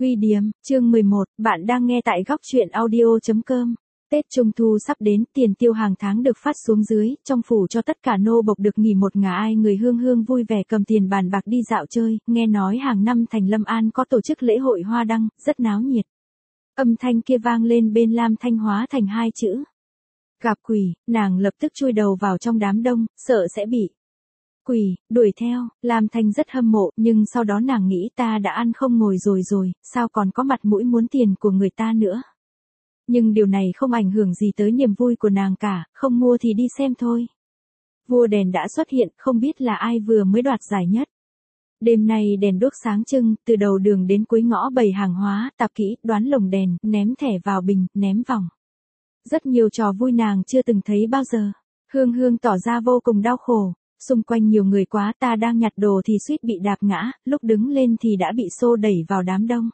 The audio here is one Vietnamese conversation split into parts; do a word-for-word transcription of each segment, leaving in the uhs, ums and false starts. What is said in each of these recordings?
Quy điếm, chương mười một, bạn đang nghe tại góc truyện audio.com. Tết Trung Thu sắp đến, tiền tiêu hàng tháng được phát xuống dưới, trong phủ cho tất cả nô bộc được nghỉ một ngả ai người hương hương vui vẻ cầm tiền bàn bạc đi dạo chơi, nghe nói hàng năm thành Lâm An có tổ chức lễ hội hoa đăng, rất náo nhiệt. Âm thanh kia vang lên bên Lam Thanh hóa thành hai chữ. Gặp quỷ, nàng lập tức chui đầu vào trong đám đông, sợ sẽ bị quỷ, đuổi theo, Lam Thanh rất hâm mộ, nhưng sau đó nàng nghĩ ta đã ăn không ngồi rồi rồi, sao còn có mặt mũi muốn tiền của người ta nữa. Nhưng điều này không ảnh hưởng gì tới niềm vui của nàng cả, không mua thì đi xem thôi. Vua đèn đã xuất hiện, không biết là ai vừa mới đoạt giải nhất. Đêm nay đèn đuốc sáng trưng, từ đầu đường đến cuối ngõ bày hàng hóa, tạp kỹ, đoán lồng đèn, ném thẻ vào bình, ném vòng. Rất nhiều trò vui nàng chưa từng thấy bao giờ. Hương Hương tỏ ra vô cùng đau khổ. Xung quanh nhiều người quá, ta đang nhặt đồ thì suýt bị đạp ngã, lúc đứng lên thì đã bị xô đẩy vào đám đông.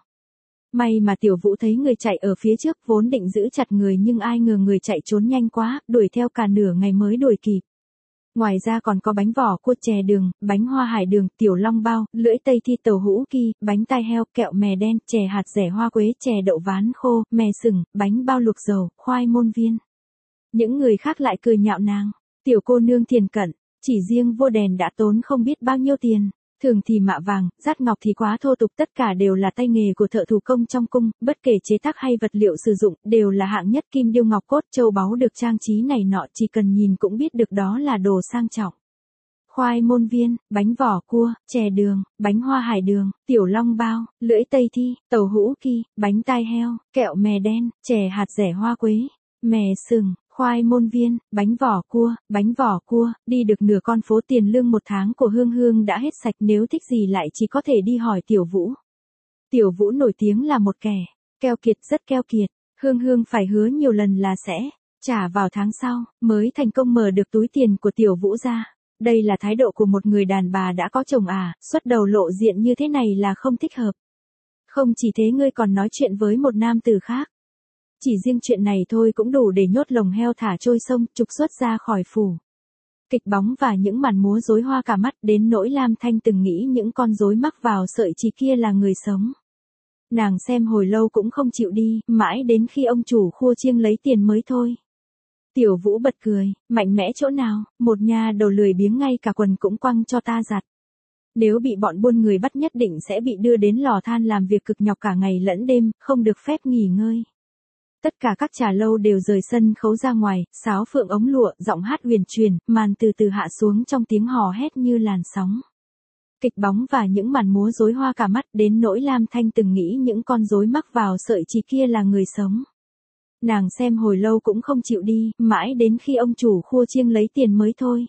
May mà Tiểu Vũ thấy người chạy ở phía trước, vốn định giữ chặt người nhưng ai ngờ người chạy trốn nhanh quá, đuổi theo cả nửa ngày mới đuổi kịp. Ngoài ra còn có bánh vỏ cua chè đường, bánh hoa hải đường, tiểu long bao, lưỡi tây thi tàu hũ ki, bánh tai heo, kẹo mè đen, chè hạt dẻ hoa quế, chè đậu ván khô, mè sừng, bánh bao luộc dầu, khoai môn viên. Những người khác lại cười nhạo nàng. Tiểu cô nương thiền cận. Chỉ riêng vô đèn đã tốn không biết bao nhiêu tiền, thường thì mạ vàng, dát ngọc thì quá thô tục, tất cả đều là tay nghề của thợ thủ công trong cung, bất kể chế tác hay vật liệu sử dụng, đều là hạng nhất, kim điêu ngọc cốt, châu báu được trang trí này nọ, chỉ cần nhìn cũng biết được đó là đồ sang trọng. Khoai môn viên, bánh vỏ cua, chè đường, bánh hoa hải đường, tiểu long bao, lưỡi tây thi, tàu hũ ki, bánh tai heo, kẹo mè đen, chè hạt dẻ hoa quế, mè sừng. Khoai môn viên, bánh vỏ cua, bánh vỏ cua, đi được nửa con phố tiền lương một tháng của Hương Hương đã hết sạch, nếu thích gì lại chỉ có thể đi hỏi Tiểu Vũ. Tiểu Vũ nổi tiếng là một kẻ keo kiệt, rất keo kiệt, Hương Hương phải hứa nhiều lần là sẽ trả vào tháng sau, mới thành công mở được túi tiền của Tiểu Vũ ra. Đây là thái độ của một người đàn bà đã có chồng à, xuất đầu lộ diện như thế này là không thích hợp. Không chỉ thế ngươi còn nói chuyện với một nam tử khác. Chỉ riêng chuyện này thôi cũng đủ để nhốt lồng heo thả trôi sông, trục xuất ra khỏi phủ. Kịch bóng và những màn múa rối hoa cả mắt, đến nỗi Lam Thanh từng nghĩ những con rối mắc vào sợi chỉ kia là người sống. Nàng xem hồi lâu cũng không chịu đi, mãi đến khi ông chủ khua chiêng lấy tiền mới thôi. Tiểu Vũ bật cười, mạnh mẽ chỗ nào, một nha đầu lười biếng ngay cả quần cũng quăng cho ta giặt. Nếu bị bọn buôn người bắt nhất định sẽ bị đưa đến lò than làm việc cực nhọc cả ngày lẫn đêm, không được phép nghỉ ngơi. Tất cả các trà lâu đều rời sân khấu ra ngoài, sáo phượng ống lụa, giọng hát huyền truyền, màn từ từ hạ xuống trong tiếng hò hét như làn sóng. Kịch bóng và những màn múa rối hoa cả mắt, đến nỗi Lam Thanh từng nghĩ những con rối mắc vào sợi chỉ kia là người sống. Nàng xem hồi lâu cũng không chịu đi, mãi đến khi ông chủ khua chiêng lấy tiền mới thôi.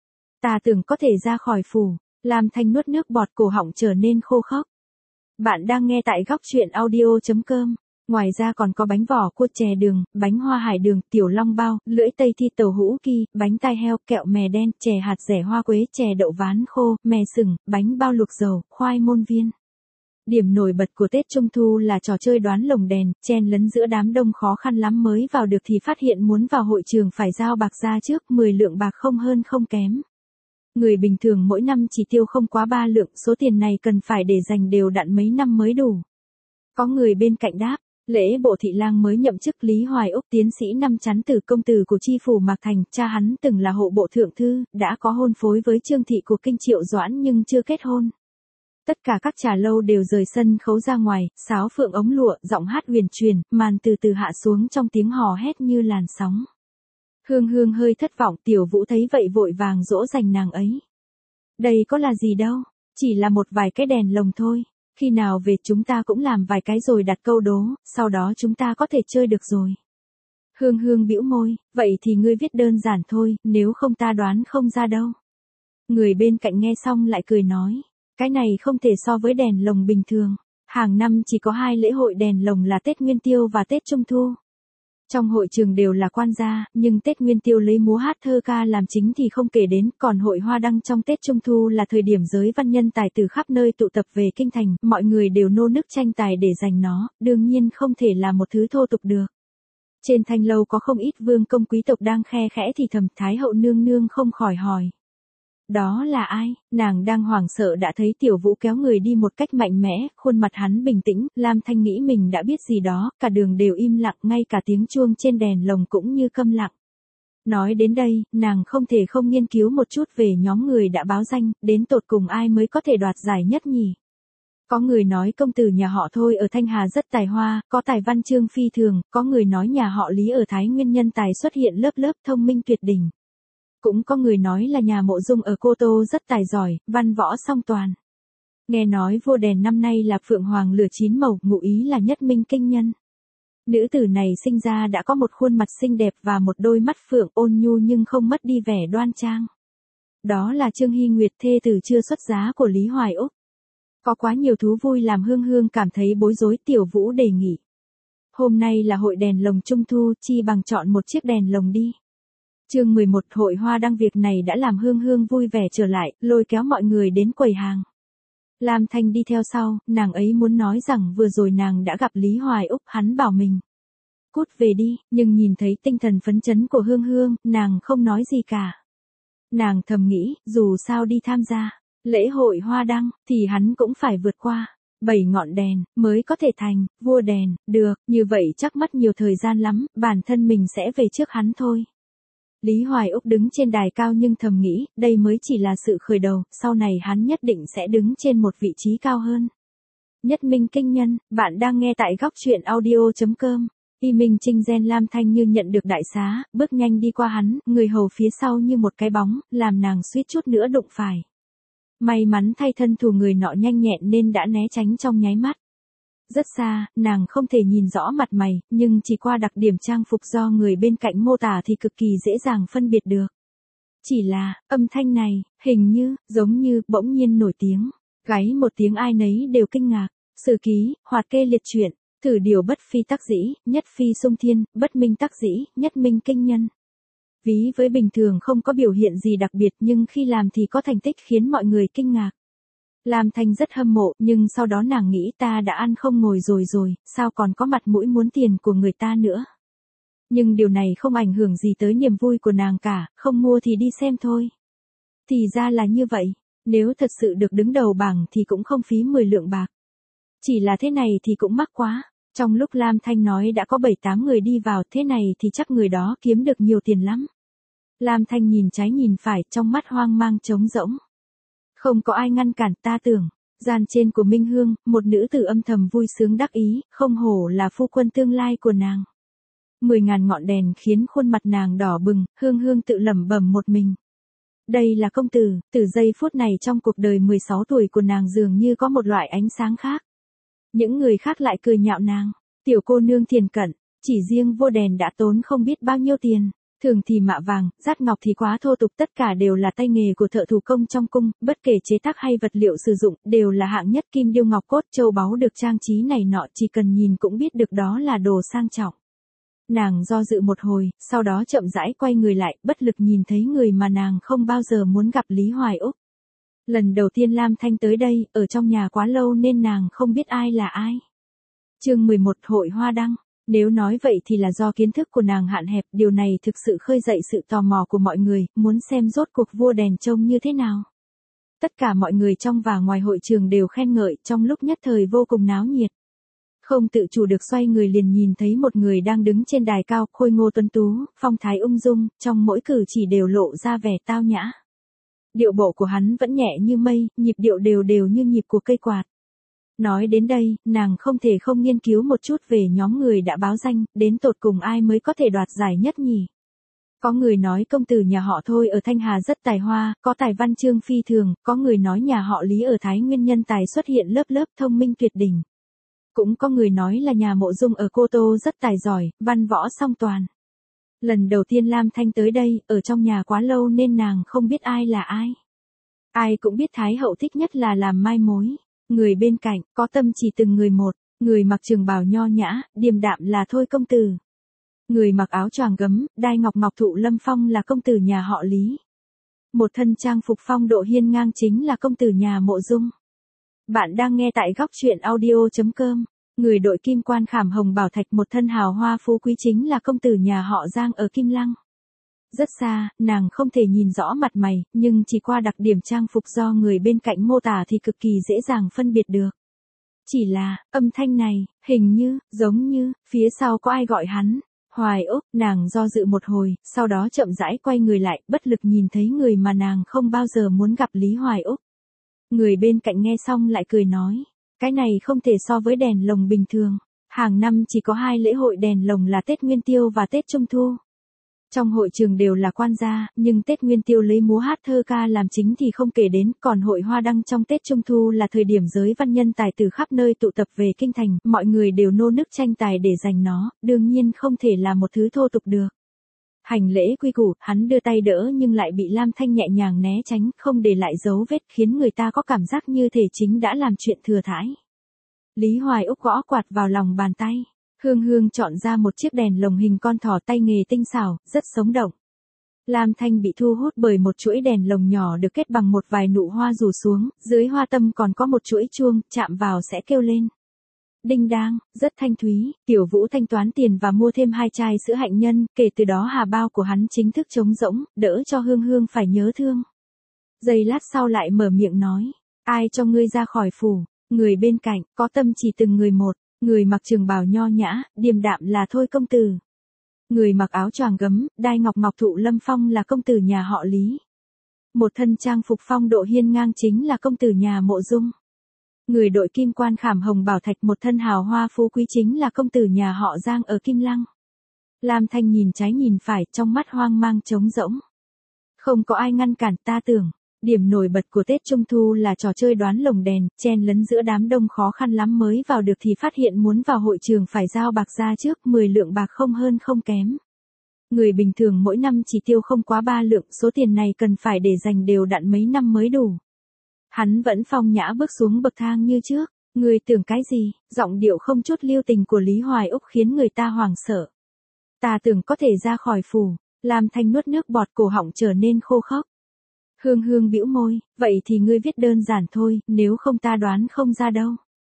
Ta tưởng có thể ra khỏi phủ, Lam Thanh nuốt nước bọt, cổ họng trở nên khô khốc. Bạn đang nghe tại góc truyện audio.com. Ngoài ra còn có bánh vỏ cua chè đường, bánh hoa hải đường, tiểu long bao, lưỡi tây thi tàu hũ ki, bánh tai heo, kẹo mè đen, chè hạt dẻ hoa quế, chè đậu ván khô, mè sừng, bánh bao luộc dầu, khoai môn viên. Điểm nổi bật của Tết Trung Thu là trò chơi đoán lồng đèn, chen lấn giữa đám đông khó khăn lắm mới vào được thì phát hiện muốn vào hội trường phải giao bạc ra trước, mười lượng bạc không hơn không kém. Người bình thường mỗi năm chỉ tiêu không quá ba lượng, số tiền này cần phải để dành đều đặn mấy năm mới đủ. Có người bên cạnh đáp. Lễ bộ thị lang mới nhậm chức Lý Hoài Úc, tiến sĩ năm chắn tử công tử của chi phủ Mạc Thành, cha hắn từng là hộ bộ thượng thư, đã có hôn phối với Trương thị của Kinh Triệu Doãn nhưng chưa kết hôn. Tất cả các trà lâu đều rời sân khấu ra ngoài, sáo phượng ống lụa, giọng hát huyền truyền, màn từ từ hạ xuống trong tiếng hò hét như làn sóng. Hương Hương hơi thất vọng, Tiểu Vũ thấy vậy vội vàng dỗ dành nàng ấy. Đây có là gì đâu, chỉ là một vài cái đèn lồng thôi. Khi nào về chúng ta cũng làm vài cái rồi đặt câu đố, sau đó chúng ta có thể chơi được rồi. Hương Hương bĩu môi, vậy thì ngươi viết đơn giản thôi, nếu không ta đoán không ra đâu. Người bên cạnh nghe xong lại cười nói, cái này không thể so với đèn lồng bình thường. Hàng năm chỉ có hai lễ hội đèn lồng là Tết Nguyên Tiêu và Tết Trung Thu. Trong hội trường đều là quan gia, nhưng Tết Nguyên Tiêu lấy múa hát thơ ca làm chính thì không kể đến, còn hội hoa đăng trong Tết Trung Thu là thời điểm giới văn nhân tài từ khắp nơi tụ tập về kinh thành, mọi người đều nô nức tranh tài để giành nó, đương nhiên không thể là một thứ thô tục được. Trên thanh lâu có không ít vương công quý tộc đang khe khẽ thì thầm, Thái hậu nương nương không khỏi hỏi. Đó là ai? Nàng đang hoảng sợ đã thấy Tiểu Vũ kéo người đi một cách mạnh mẽ, khuôn mặt hắn bình tĩnh, Lam Thanh nghĩ mình đã biết gì đó, cả đường đều im lặng, ngay cả tiếng chuông trên đèn lồng cũng như câm lặng. Nói đến đây, nàng không thể không nghiên cứu một chút về nhóm người đã báo danh, đến tột cùng ai mới có thể đoạt giải nhất nhỉ? Có người nói công tử nhà họ Thôi ở Thanh Hà rất tài hoa, có tài văn chương phi thường, có người nói nhà họ Lý ở Thái Nguyên nhân tài xuất hiện lớp lớp thông minh tuyệt đỉnh. Cũng có người nói là nhà Mộ Dung ở Cô Tô rất tài giỏi, văn võ song toàn. Nghe nói vua đèn năm nay là Phượng Hoàng lửa chín màu, ngụ ý là nhất minh kinh nhân. Nữ tử này sinh ra đã có một khuôn mặt xinh đẹp và một đôi mắt phượng ôn nhu nhưng không mất đi vẻ đoan trang. Đó là Trương Hy Nguyệt, thê tử chưa xuất giá của Lý Hoài Úc. Có quá nhiều thú vui làm Hương Hương cảm thấy bối rối. Tiểu Vũ đề nghị. Hôm nay là hội đèn lồng trung thu, chi bằng chọn một chiếc đèn lồng đi. Chương mười một, hội hoa đăng. Việc này đã làm Hương Hương vui vẻ trở lại, lôi kéo mọi người đến quầy hàng. Lam Thanh đi theo sau, nàng ấy muốn nói rằng vừa rồi nàng đã gặp Lý Hoài Úc, hắn bảo mình cút về đi, nhưng nhìn thấy tinh thần phấn chấn của Hương Hương, nàng không nói gì cả. Nàng thầm nghĩ, dù sao đi tham gia lễ hội hoa đăng, thì hắn cũng phải vượt qua bảy ngọn đèn, mới có thể thành vua đèn, được, như vậy chắc mất nhiều thời gian lắm, bản thân mình sẽ về trước hắn thôi. Lý Hoài Úc đứng trên đài cao nhưng thầm nghĩ, đây mới chỉ là sự khởi đầu, sau này hắn nhất định sẽ đứng trên một vị trí cao hơn. Nhất minh kinh nhân, bạn đang nghe tại góc truyện audio chấm com. Y Minh Trinh Gen. Lam Thanh như nhận được đại xá, bước nhanh đi qua hắn, người hầu phía sau như một cái bóng, làm nàng suýt chút nữa đụng phải. May mắn thay thân thủ người nọ nhanh nhẹn nên đã né tránh trong nháy mắt. Rất xa, nàng không thể nhìn rõ mặt mày, nhưng chỉ qua đặc điểm trang phục do người bên cạnh mô tả thì cực kỳ dễ dàng phân biệt được. Chỉ là, âm thanh này, hình như, giống như, bỗng nhiên nổi tiếng. Gáy một tiếng ai nấy đều kinh ngạc. Sử ký, hoạt kê liệt truyện, thử điều bất phi tắc dĩ, nhất phi sung thiên, bất minh tắc dĩ, nhất minh kinh nhân. Ví với bình thường không có biểu hiện gì đặc biệt nhưng khi làm thì có thành tích khiến mọi người kinh ngạc. Lam Thanh rất hâm mộ, nhưng sau đó nàng nghĩ ta đã ăn không ngồi rồi rồi, sao còn có mặt mũi muốn tiền của người ta nữa. Nhưng điều này không ảnh hưởng gì tới niềm vui của nàng cả, không mua thì đi xem thôi. Thì ra là như vậy, nếu thật sự được đứng đầu bảng thì cũng không phí mười lượng bạc. Chỉ là thế này thì cũng mắc quá. Trong lúc Lam Thanh nói đã có bảy tám người đi vào, thế này thì chắc người đó kiếm được nhiều tiền lắm. Lam Thanh nhìn trái nhìn phải, trong mắt hoang mang trống rỗng. Không có ai ngăn cản, ta tưởng, gian trên của Minh Hương, một nữ tử âm thầm vui sướng đắc ý, không hổ là phu quân tương lai của nàng. Mười ngàn ngọn đèn khiến khuôn mặt nàng đỏ bừng, Hương Hương tự lẩm bẩm một mình. Đây là công tử, từ giây phút này trong cuộc đời mười sáu tuổi của nàng dường như có một loại ánh sáng khác. Những người khác lại cười nhạo nàng, tiểu cô nương thiền cận, chỉ riêng vô đèn đã tốn không biết bao nhiêu tiền. Thường thì mạ vàng, dát ngọc thì quá thô tục, tất cả đều là tay nghề của thợ thủ công trong cung, bất kể chế tác hay vật liệu sử dụng, đều là hạng nhất, kim điêu ngọc cốt châu báu được trang trí này nọ, chỉ cần nhìn cũng biết được đó là đồ sang trọng. Nàng do dự một hồi, sau đó chậm rãi quay người lại, bất lực nhìn thấy người mà nàng không bao giờ muốn gặp, Lý Hoài Úc. Lần đầu tiên Lam Thanh tới đây, ở trong nhà quá lâu nên nàng không biết ai là ai. Chương mười một, hội hoa đăng. Nếu nói vậy thì là do kiến thức của nàng hạn hẹp, điều này thực sự khơi dậy sự tò mò của mọi người, muốn xem rốt cuộc vua đèn trông như thế nào. Tất cả mọi người trong và ngoài hội trường đều khen ngợi, trong lúc nhất thời vô cùng náo nhiệt. Không tự chủ được xoay người liền nhìn thấy một người đang đứng trên đài cao, khôi ngô tuấn tú, phong thái ung dung, trong mỗi cử chỉ đều lộ ra vẻ tao nhã. Điệu bộ của hắn vẫn nhẹ như mây, nhịp điệu đều đều như nhịp của cây quạt. Nói đến đây, nàng không thể không nghiên cứu một chút về nhóm người đã báo danh, đến tột cùng ai mới có thể đoạt giải nhất nhỉ. Có người nói công tử nhà họ Thôi ở Thanh Hà rất tài hoa, có tài văn chương phi thường, có người nói nhà họ Lý ở Thái Nguyên nhân tài xuất hiện lớp lớp thông minh tuyệt đỉnh. Cũng có người nói là nhà Mộ Dung ở Cô Tô rất tài giỏi, văn võ song toàn. Lần đầu tiên Lam Thanh tới đây, ở trong nhà quá lâu nên nàng không biết ai là ai. Ai cũng biết Thái hậu thích nhất là làm mai mối. Người bên cạnh, có tâm chỉ từng người một, người mặc trường bào nho nhã, điềm đạm là Thôi công tử. Người mặc áo choàng gấm, đai ngọc ngọc thụ lâm phong là công tử nhà họ Lý. Một thân trang phục phong độ hiên ngang chính là công tử nhà Mộ Dung. Bạn đang nghe tại góc truyện audio chấm com. Người đội kim quan khảm hồng bảo thạch, một thân hào hoa phú quý chính là công tử nhà họ Giang ở Kim Lăng. Rất xa, nàng không thể nhìn rõ mặt mày, nhưng chỉ qua đặc điểm trang phục do người bên cạnh mô tả thì cực kỳ dễ dàng phân biệt được. Chỉ là, âm thanh này, hình như, giống như, phía sau có ai gọi hắn. Hoài Úc, nàng do dự một hồi, sau đó chậm rãi quay người lại, bất lực nhìn thấy người mà nàng không bao giờ muốn gặp Lý Hoài Úc. Người bên cạnh nghe xong lại cười nói, cái này không thể so với đèn lồng bình thường. Hàng năm chỉ có hai lễ hội đèn lồng là Tết Nguyên Tiêu và Tết Trung Thu. Trong hội trường đều là quan gia, nhưng Tết Nguyên Tiêu lấy múa hát thơ ca làm chính thì không kể đến, còn hội hoa đăng trong Tết Trung Thu là thời điểm giới văn nhân tài từ khắp nơi tụ tập về kinh thành, mọi người đều nô nức tranh tài để giành nó, đương nhiên không thể là một thứ thô tục được. Hành lễ quy củ, hắn đưa tay đỡ nhưng lại bị Lam Thanh nhẹ nhàng né tránh, không để lại dấu vết, khiến người ta có cảm giác như thể chính đã làm chuyện thừa thãi. Lý Hoài Úc gõ quạt vào lòng bàn tay. Hương Hương chọn ra một chiếc đèn lồng hình con thỏ tay nghề tinh xảo, rất sống động. Lam Thanh bị thu hút bởi một chuỗi đèn lồng nhỏ được kết bằng một vài nụ hoa rủ xuống, dưới hoa tâm còn có một chuỗi chuông, chạm vào sẽ kêu lên. Đinh đang, rất thanh thúy, Tiểu Vũ thanh toán tiền và mua thêm hai chai sữa hạnh nhân, kể từ đó hà bao của hắn chính thức trống rỗng, đỡ cho Hương Hương phải nhớ thương. Giây lát sau lại mở miệng nói, ai cho ngươi ra khỏi phủ, người bên cạnh, có tâm chỉ từng người một. Người mặc trường bào nho nhã, điềm đạm là Thôi công tử. Người mặc áo choàng gấm, đai ngọc ngọc thụ lâm phong là công tử nhà họ Lý. Một thân trang phục phong độ hiên ngang chính là công tử nhà Mộ Dung. Người đội kim quan khảm hồng bảo thạch một thân hào hoa phú quý chính là công tử nhà họ Giang ở Kim Lăng. Lam Thanh nhìn trái nhìn phải, trong mắt hoang mang trống rỗng. Không có ai ngăn cản, ta tưởng. Điểm nổi bật của Tết Trung Thu là trò chơi đoán lồng đèn, chen lấn giữa đám đông khó khăn lắm mới vào được thì phát hiện muốn vào hội trường phải giao bạc ra trước, mười lượng bạc không hơn không kém. Người bình thường mỗi năm chỉ tiêu không quá ba lượng, số tiền này cần phải để dành đều đặn mấy năm mới đủ. Hắn vẫn phong nhã bước xuống bậc thang như trước, người tưởng cái gì, giọng điệu không chút lưu tình của Lý Hoài Úc khiến người ta hoảng sợ. Ta tưởng có thể ra khỏi phủ, Lam Thanh nuốt nước bọt, cổ họng trở nên khô khốc. Hương Hương bĩu môi, vậy thì ngươi viết đơn giản thôi, nếu không ta đoán không ra đâu.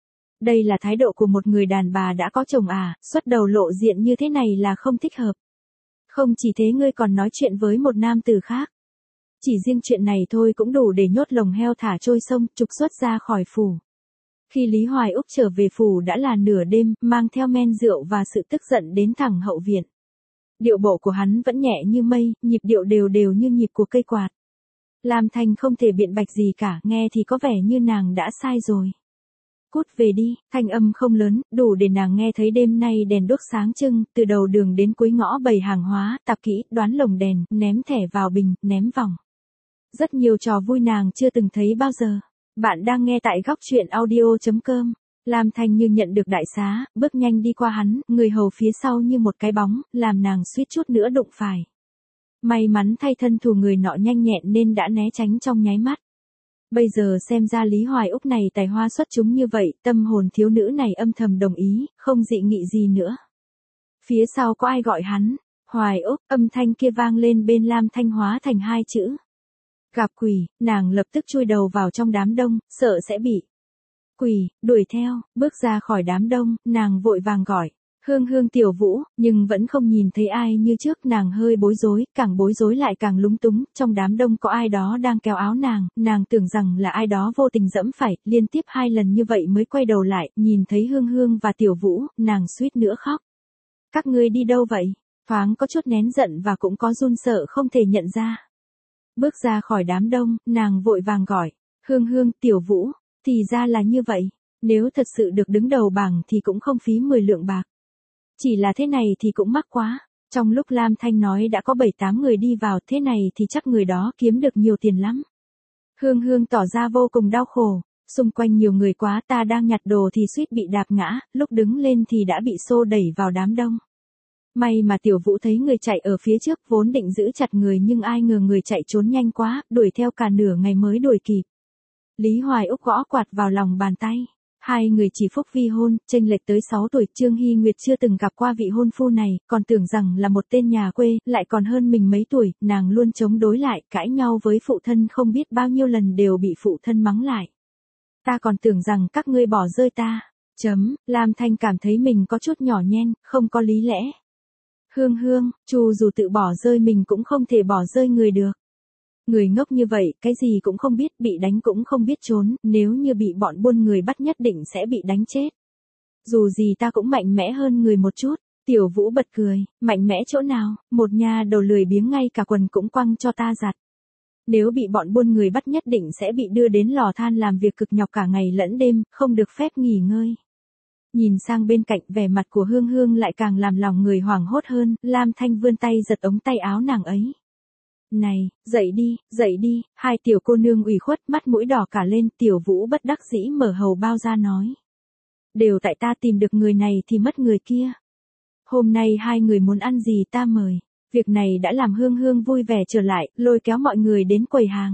Đây là thái độ của một người đàn bà đã có chồng à, xuất đầu lộ diện như thế này là không thích hợp. Không chỉ thế ngươi còn nói chuyện với một nam tử khác. Chỉ riêng chuyện này thôi cũng đủ để nhốt lồng heo thả trôi sông, trục xuất ra khỏi phủ. Khi Lý Hoài Úc trở về phủ đã là nửa đêm, mang theo men rượu và sự tức giận đến thẳng hậu viện. Điệu bộ của hắn vẫn nhẹ như mây, nhịp điệu đều đều như nhịp của cây quạt. Lam Thanh không thể biện bạch gì cả, nghe thì có vẻ như nàng đã sai rồi. Cút về đi, thanh âm không lớn, đủ để nàng nghe thấy đêm nay đèn đuốc sáng trưng, từ đầu đường đến cuối ngõ bày hàng hóa, tạp kỹ, đoán lồng đèn, ném thẻ vào bình, ném vòng. Rất nhiều trò vui nàng chưa từng thấy bao giờ. Bạn đang nghe tại góc truyện audio chấm com. Lam Thanh như nhận được đại xá, bước nhanh đi qua hắn, người hầu phía sau như một cái bóng, làm nàng suýt chút nữa đụng phải. May mắn thay thân thủ người nọ nhanh nhẹn nên đã né tránh trong nháy mắt. Bây giờ xem ra Lý Hoài Úc này tài hoa xuất chúng như vậy, tâm hồn thiếu nữ này âm thầm đồng ý, không dị nghị gì nữa. Phía sau có ai gọi hắn? Hoài Úc, âm thanh kia vang lên bên Lam Thanh hóa thành hai chữ. Gặp quỷ, nàng lập tức chui đầu vào trong đám đông, sợ sẽ bị quỷ đuổi theo, bước ra khỏi đám đông, nàng vội vàng gọi. Hương Hương Tiểu Vũ, nhưng vẫn không nhìn thấy ai như trước, nàng hơi bối rối, càng bối rối lại càng lúng túng, trong đám đông có ai đó đang kéo áo nàng, nàng tưởng rằng là ai đó vô tình dẫm phải, liên tiếp hai lần như vậy mới quay đầu lại, nhìn thấy Hương Hương và Tiểu Vũ, nàng suýt nữa khóc. Các ngươi đi đâu vậy? Thoáng có chút nén giận và cũng có run sợ không thể nhận ra. Bước ra khỏi đám đông, nàng vội vàng gọi, Hương Hương, Tiểu Vũ, thì ra là như vậy, nếu thật sự được đứng đầu bảng thì cũng không phí mười lượng bạc. Chỉ là thế này thì cũng mắc quá. Trong lúc Lam Thanh nói đã có bảy tám người đi vào, thế này thì chắc người đó kiếm được nhiều tiền lắm. Hương Hương tỏ ra vô cùng đau khổ. Xung quanh nhiều người quá, ta đang nhặt đồ thì suýt bị đạp ngã, lúc đứng lên thì đã bị xô đẩy vào đám đông. May mà Tiểu Vũ thấy người chạy ở phía trước, vốn định giữ chặt người nhưng ai ngờ người chạy trốn nhanh quá, đuổi theo cả nửa ngày mới đuổi kịp. Lý Hoài Úc gõ quạt vào lòng bàn tay. Hai người chỉ phúc vi hôn, chênh lệch tới sáu tuổi, Trương Hy Nguyệt chưa từng gặp qua vị hôn phu này, còn tưởng rằng là một tên nhà quê, lại còn hơn mình mấy tuổi, nàng luôn chống đối lại, cãi nhau với phụ thân không biết bao nhiêu lần đều bị phụ thân mắng lại. Ta còn tưởng rằng các ngươi bỏ rơi ta. Chấm, Lam Thanh cảm thấy mình có chút nhỏ nhen, không có lý lẽ. Hương Hương, Chu dù tự bỏ rơi mình cũng không thể bỏ rơi người được. Người ngốc như vậy, cái gì cũng không biết, bị đánh cũng không biết trốn, nếu như bị bọn buôn người bắt nhất định sẽ bị đánh chết. Dù gì ta cũng mạnh mẽ hơn người một chút. Tiểu Vũ bật cười, mạnh mẽ chỗ nào, một nhà đầu lười biếng ngay cả quần cũng quăng cho ta giặt. Nếu bị bọn buôn người bắt nhất định sẽ bị đưa đến lò than làm việc cực nhọc cả ngày lẫn đêm, không được phép nghỉ ngơi. Nhìn sang bên cạnh, vẻ mặt của Hương Hương lại càng làm lòng người hoảng hốt hơn, Lam Thanh vươn tay giật ống tay áo nàng ấy. Này, dậy đi, dậy đi, hai tiểu cô nương ủy khuất, mắt mũi đỏ cả lên. Tiểu Vũ bất đắc dĩ mở hầu bao ra nói. Đều tại ta tìm được người này thì mất người kia. Hôm nay hai người muốn ăn gì ta mời. Việc này đã làm Hương Hương vui vẻ trở lại, lôi kéo mọi người đến quầy hàng.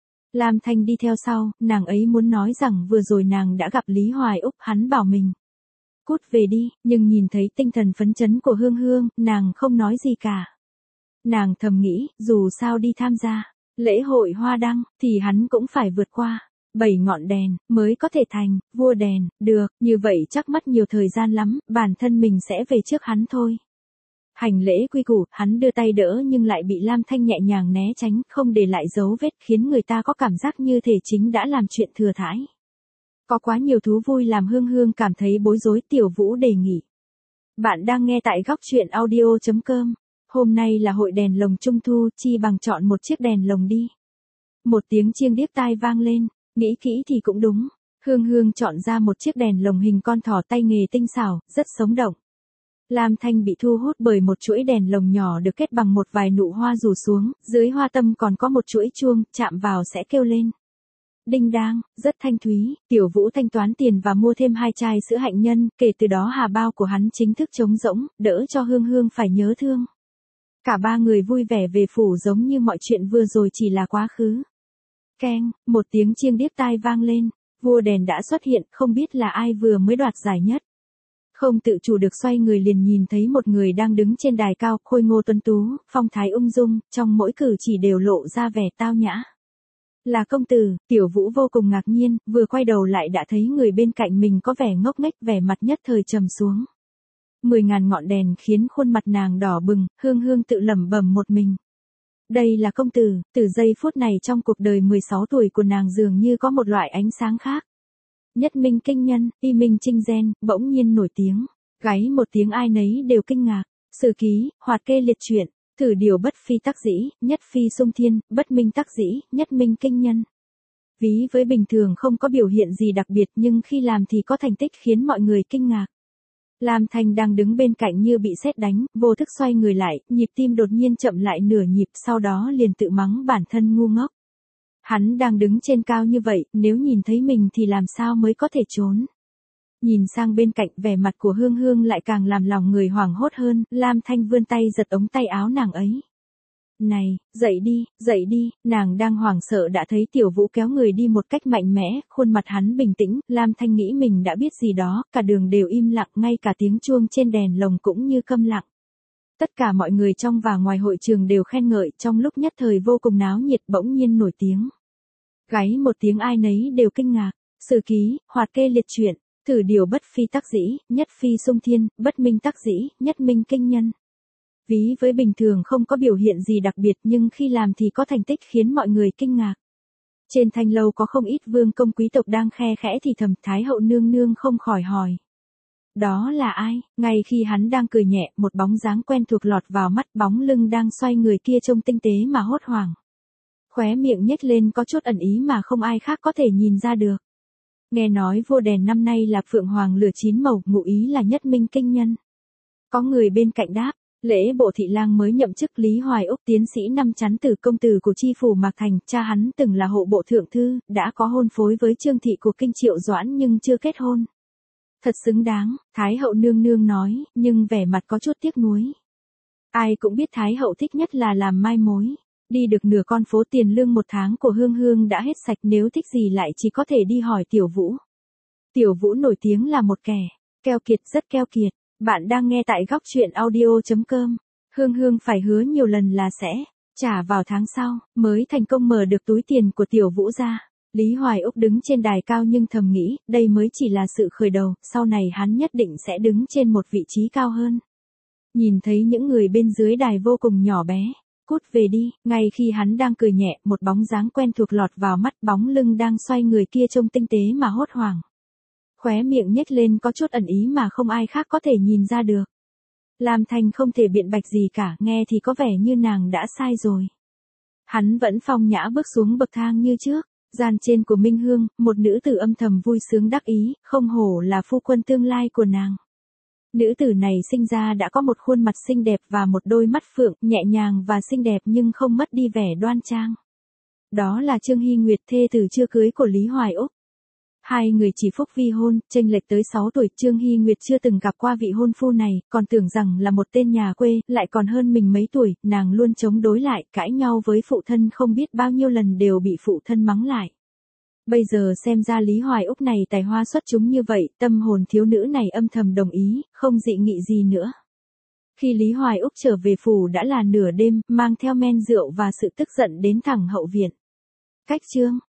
Lam Thanh đi theo sau, nàng ấy muốn nói rằng vừa rồi nàng đã gặp Lý Hoài Úc, hắn bảo mình cút về đi, nhưng nhìn thấy tinh thần phấn chấn của Hương Hương, nàng không nói gì cả. Nàng thầm nghĩ, dù sao đi tham gia lễ hội hoa đăng, thì hắn cũng phải vượt qua bảy ngọn đèn, mới có thể thành vua đèn, được, như vậy chắc mất nhiều thời gian lắm, bản thân mình sẽ về trước hắn thôi. Hành lễ quy củ, hắn đưa tay đỡ nhưng lại bị Lam Thanh nhẹ nhàng né tránh, không để lại dấu vết, khiến người ta có cảm giác như thể chính đã làm chuyện thừa thãi. Có quá nhiều thú vui làm Hương Hương cảm thấy bối rối. Tiểu Vũ đề nghị. Bạn đang nghe tại góc truyện audio chấm com. Hôm nay là hội đèn lồng trung thu, chi bằng chọn một chiếc đèn lồng đi. Một tiếng chiêng điếc tai vang lên, nghĩ kỹ thì cũng đúng. Hương Hương chọn ra một chiếc đèn lồng hình con thỏ, tay nghề tinh xảo, rất sống động. Lam Thanh bị thu hút bởi một chuỗi đèn lồng nhỏ được kết bằng một vài nụ hoa rủ xuống, dưới hoa tâm còn có một chuỗi chuông, chạm vào sẽ kêu lên. Đinh đang, rất thanh thúy. Tiểu Vũ thanh toán tiền và mua thêm hai chai sữa hạnh nhân, kể từ đó hà bao của hắn chính thức trống rỗng, đỡ cho Hương Hương phải nhớ thương. Cả ba người vui vẻ về phủ giống như mọi chuyện vừa rồi chỉ là quá khứ. Keng, một tiếng chiêng điếc tai vang lên, vua đèn đã xuất hiện, không biết là ai vừa mới đoạt giải nhất. Không tự chủ được xoay người liền nhìn thấy một người đang đứng trên đài cao, khôi ngô tuấn tú, phong thái ung dung, trong mỗi cử chỉ đều lộ ra vẻ tao nhã. Là công tử. Tiểu Vũ vô cùng ngạc nhiên, vừa quay đầu lại đã thấy người bên cạnh mình có vẻ ngốc nghếch, vẻ mặt nhất thời trầm xuống. Mười ngàn ngọn đèn khiến khuôn mặt nàng đỏ bừng, Hương Hương tự lẩm bẩm một mình. Đây là công tử. Từ giây phút này trong cuộc đời mười sáu tuổi của nàng dường như có một loại ánh sáng khác. Nhất minh kinh nhân, y minh trinh gen, bỗng nhiên nổi tiếng. Gáy một tiếng ai nấy đều kinh ngạc. Sử ký, hoạt kê liệt truyện. Thử điều bất phi tắc dĩ, nhất phi sung thiên, bất minh tắc dĩ, nhất minh kinh nhân. Ví với bình thường không có biểu hiện gì đặc biệt nhưng khi làm thì có thành tích khiến mọi người kinh ngạc. Lam Thanh đang đứng bên cạnh như bị sét đánh, vô thức xoay người lại, nhịp tim đột nhiên chậm lại nửa nhịp, sau đó liền tự mắng bản thân ngu ngốc. Hắn đang đứng trên cao như vậy, nếu nhìn thấy mình thì làm sao mới có thể trốn. Nhìn sang bên cạnh, vẻ mặt của Hương Hương lại càng làm lòng người hoảng hốt hơn, Lam Thanh vươn tay giật ống tay áo nàng ấy. Này, dậy đi, dậy đi, nàng đang hoảng sợ đã thấy Tiểu Vũ kéo người đi một cách mạnh mẽ, khuôn mặt hắn bình tĩnh, Lam Thanh nghĩ mình đã biết gì đó, cả đường đều im lặng, ngay cả tiếng chuông trên đèn lồng cũng như câm lặng. Tất cả mọi người trong và ngoài hội trường đều khen ngợi, trong lúc nhất thời vô cùng náo nhiệt, bỗng nhiên nổi tiếng. Gáy một tiếng ai nấy đều kinh ngạc. Sử ký, hoạt kê liệt truyện. Thử điều bất phi tắc dĩ, nhất phi sung thiên, bất minh tắc dĩ, nhất minh kinh nhân. Ví với bình thường không có biểu hiện gì đặc biệt nhưng khi làm thì có thành tích khiến mọi người kinh ngạc. Trên thanh lâu có không ít vương công quý tộc đang khe khẽ thì thầm, Thái hậu nương nương không khỏi hỏi. Đó là ai? Ngay khi hắn đang cười nhẹ, một bóng dáng quen thuộc lọt vào mắt, bóng lưng đang xoay người kia trông tinh tế mà hốt hoảng. Khóe miệng nhếch lên có chút ẩn ý mà không ai khác có thể nhìn ra được. Nghe nói vua đèn năm nay là phượng hoàng lửa chín màu, ngụ ý là nhất minh kinh nhân. Có người bên cạnh đáp, lễ bộ thị lang mới nhậm chức Lý Hoài Úc, tiến sĩ năm chắn tử công tử của chi phủ Mạc Thành, cha hắn từng là hộ bộ thượng thư, đã có hôn phối với Trương thị của kinh Triệu Doãn nhưng chưa kết hôn. Thật xứng đáng, Thái hậu nương nương nói, nhưng vẻ mặt có chút tiếc nuối. Ai cũng biết Thái hậu thích nhất là làm mai mối. Đi được nửa con phố, tiền lương một tháng của Hương Hương đã hết sạch, nếu thích gì lại chỉ có thể đi hỏi Tiểu Vũ. Tiểu Vũ nổi tiếng là một kẻ keo kiệt, rất keo kiệt. Bạn đang nghe tại góc truyện audio chấm com. Hương Hương phải hứa nhiều lần là sẽ trả vào tháng sau, mới thành công mở được túi tiền của Tiểu Vũ ra. Lý Hoài Úc đứng trên đài cao nhưng thầm nghĩ, đây mới chỉ là sự khởi đầu, sau này hắn nhất định sẽ đứng trên một vị trí cao hơn. Nhìn thấy những người bên dưới đài vô cùng nhỏ bé. Cút về đi, ngay khi hắn đang cười nhẹ, một bóng dáng quen thuộc lọt vào mắt, bóng lưng đang xoay người kia trông tinh tế mà hốt hoảng. Khóe miệng nhếch lên có chút ẩn ý mà không ai khác có thể nhìn ra được. Lam Thanh không thể biện bạch gì cả, nghe thì có vẻ như nàng đã sai rồi. Hắn vẫn phong nhã bước xuống bậc thang như trước, gian trên của Minh Hương, một nữ tử âm thầm vui sướng đắc ý, không hổ là phu quân tương lai của nàng. Nữ tử này sinh ra đã có một khuôn mặt xinh đẹp và một đôi mắt phượng, nhẹ nhàng và xinh đẹp nhưng không mất đi vẻ đoan trang. Đó là Trương Hy Nguyệt, thê tử chưa cưới của Lý Hoài Úc. Hai người chỉ phúc vi hôn, chênh lệch tới sáu tuổi, Trương Hy Nguyệt chưa từng gặp qua vị hôn phu này, còn tưởng rằng là một tên nhà quê, lại còn hơn mình mấy tuổi, nàng luôn chống đối lại, cãi nhau với phụ thân không biết bao nhiêu lần đều bị phụ thân mắng lại. Bây giờ xem ra Lý Hoài Úc này tài hoa xuất chúng như vậy, tâm hồn thiếu nữ này âm thầm đồng ý, không dị nghị gì nữa. Khi Lý Hoài Úc trở về phủ đã là nửa đêm, mang theo men rượu và sự tức giận đến thẳng hậu viện. Cách Trương